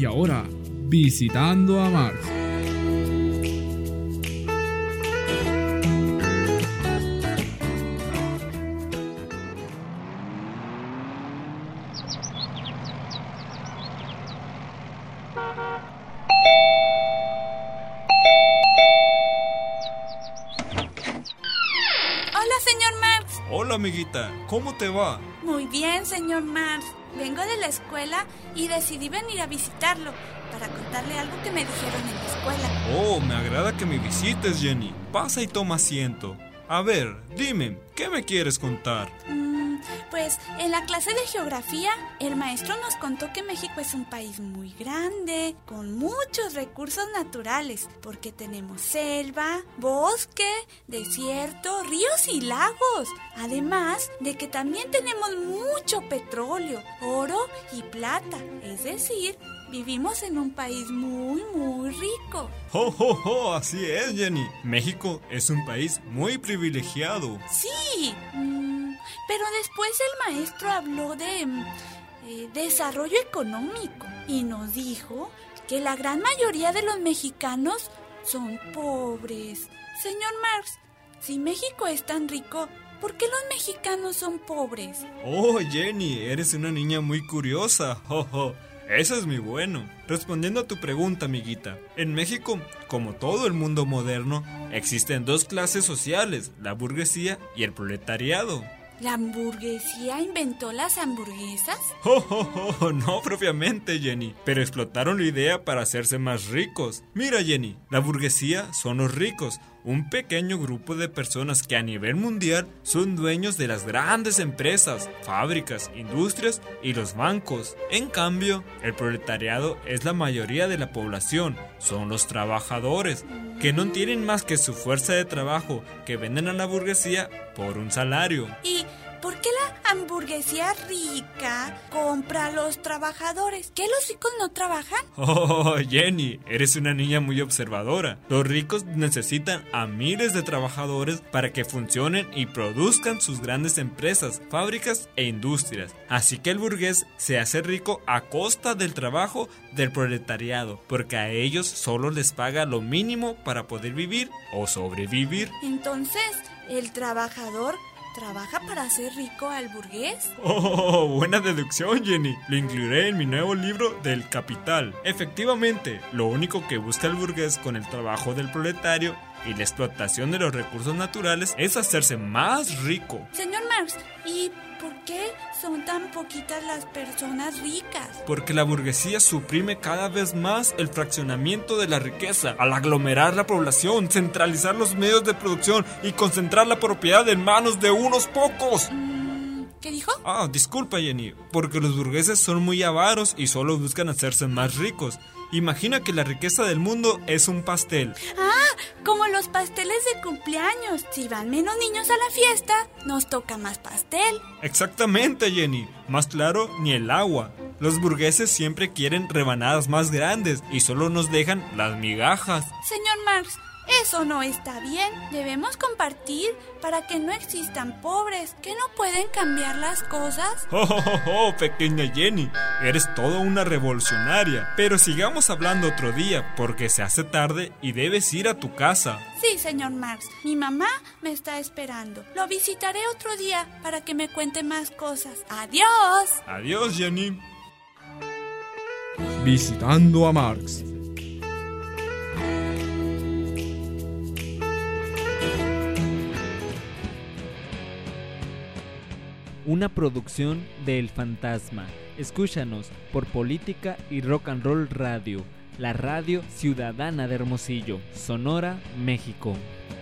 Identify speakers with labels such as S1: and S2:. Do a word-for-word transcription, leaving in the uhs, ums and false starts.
S1: Y ahora, visitando a Marx.
S2: Hola, señor Marx.
S3: Hola, amiguita. ¿Cómo te va?
S2: Muy bien, señor Marx. Vengo de la escuela y decidí venir a visitarlo para contarle algo que me dijeron en la escuela.
S3: Oh, me agrada que me visites, Jenny. Pasa y toma asiento. A ver, dime, ¿qué me quieres contar?
S2: Mm, pues en la clase de geografía, el maestro nos contó que México es un país muy grande, con muchos recursos naturales, porque tenemos selva, bosque, desierto, ríos y lagos. Además de que también tenemos mucho petróleo, oro y plata, es decir, vivimos en un país muy, muy rico.
S3: ¡Oh, oh, oh! Así es, Jenny. México es un país muy privilegiado.
S2: Sí, mm, pero después el maestro habló de mm, eh, desarrollo económico y nos dijo que la gran mayoría de los mexicanos son pobres. Señor Marx, si México es tan rico, ¿por qué los mexicanos son pobres?
S3: Oh, Jenny, eres una niña muy curiosa. ¡Oh, oh! Eso es muy bueno. Respondiendo a tu pregunta, amiguita, en México, como todo el mundo moderno, existen dos clases sociales, la burguesía y el proletariado.
S2: ¿La hamburguesía inventó las hamburguesas?
S3: Oh, oh, oh, no propiamente, Jenny, pero explotaron la idea para hacerse más ricos. Mira, Jenny, la burguesía son los ricos, un pequeño grupo de personas que a nivel mundial son dueños de las grandes empresas, fábricas, industrias y los bancos. En cambio, el proletariado es la mayoría de la población, son los trabajadores, que no tienen más que su fuerza de trabajo que venden a la burguesía por un salario.
S2: ¿Y por qué la hamburguesía rica compra a los trabajadores? ¿Qué, los ricos no trabajan?
S3: Oh, Jenny, eres una niña muy observadora. Los ricos necesitan a miles de trabajadores para que funcionen y produzcan sus grandes empresas, fábricas e industrias. Así que el burgués se hace rico a costa del trabajo del proletariado, porque a ellos solo les paga lo mínimo para poder vivir o sobrevivir.
S2: Entonces, el trabajador ¿trabaja para hacer rico al burgués?
S3: Oh, buena deducción, Jenny. Lo incluiré en mi nuevo libro del Capital. Efectivamente, lo único que busca el burgués con el trabajo del proletario y la explotación de los recursos naturales es hacerse más rico.
S2: Señor Marx, ¿y por qué son tan poquitas las personas ricas?
S3: Porque la burguesía suprime cada vez más el fraccionamiento de la riqueza al aglomerar la población, centralizar los medios de producción y concentrar la propiedad en manos de unos pocos.
S2: ¿Qué dijo?
S3: Ah, disculpa, Jenny, porque los burgueses son muy avaros y solo buscan hacerse más ricos. Imagina que la riqueza del mundo es un pastel.
S2: Ah, como los pasteles de cumpleaños. Si van menos niños a la fiesta, nos toca más pastel.
S3: Exactamente, Jenny. Más claro, ni el agua. Los burgueses siempre quieren rebanadas más grandes y solo nos dejan las migajas.
S2: Señor Marx, eso no está bien. Debemos compartir para que no existan pobres que no pueden cambiar las cosas.
S3: Oh, oh, oh, oh, pequeña Jenny, eres toda una revolucionaria. Pero sigamos hablando otro día porque se hace tarde y debes ir a tu casa.
S2: Sí, señor Marx, mi mamá me está esperando. Lo visitaré otro día para que me cuente más cosas. ¡Adiós!
S3: Adiós, Jenny.
S1: Visitando a Marx.
S4: Una producción de El Fantasma. Escúchanos por Política y Rock and Roll Radio, la radio ciudadana de Hermosillo, Sonora, México.